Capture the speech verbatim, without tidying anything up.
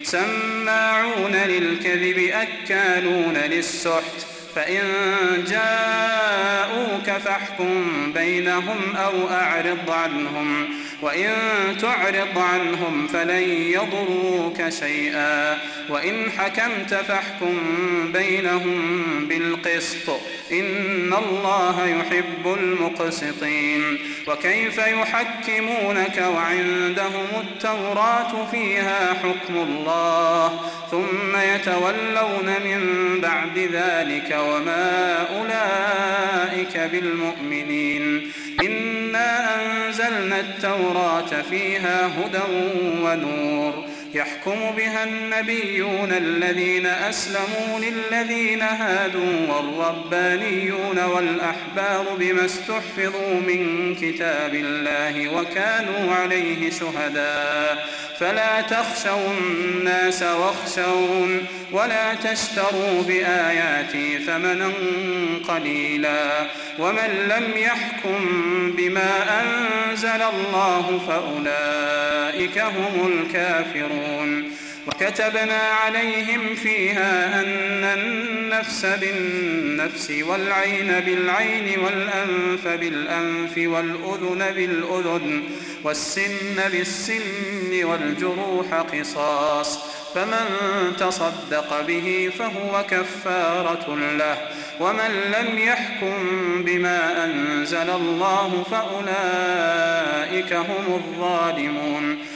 سماعون للكذب أكالون للسحت فإن جاءوك فاحكم بينهم أو أعرض عنهم وإن تعرض عنهم فلن يضروك شيئا وإن حكمت فاحكم بينهم بالقسط إن الله يحب المقسطين. وكيف يحكمونك وعندهم التوراة فيها حكم الله ثم يتولون من بعد ذلك وما أولئك بالمؤمنين. إنا أنزلنا التوراة فيها هدى ونور يحكم بها النبيون الذين أسلموا للذين هادوا والربانيون والأحبار بما استحفظوا من كتاب الله وكانوا عليه شهداء فلا تخشوا الناس واخشون ولا تشتروا بآياتي ثمنا قليلا ومن لم يحكم بما أنزل الله فأولئك هم الكافرون. وكتبنا عليهم فيها أن النفس بالنفس والعين بالعين والأنف بالأنف والأذن بالأذن والسن بالسن والجروح قصاص فمن تصدق به فهو كفارة له ومن لم يحكم بما أنزل الله فأولئك هم الظالمون.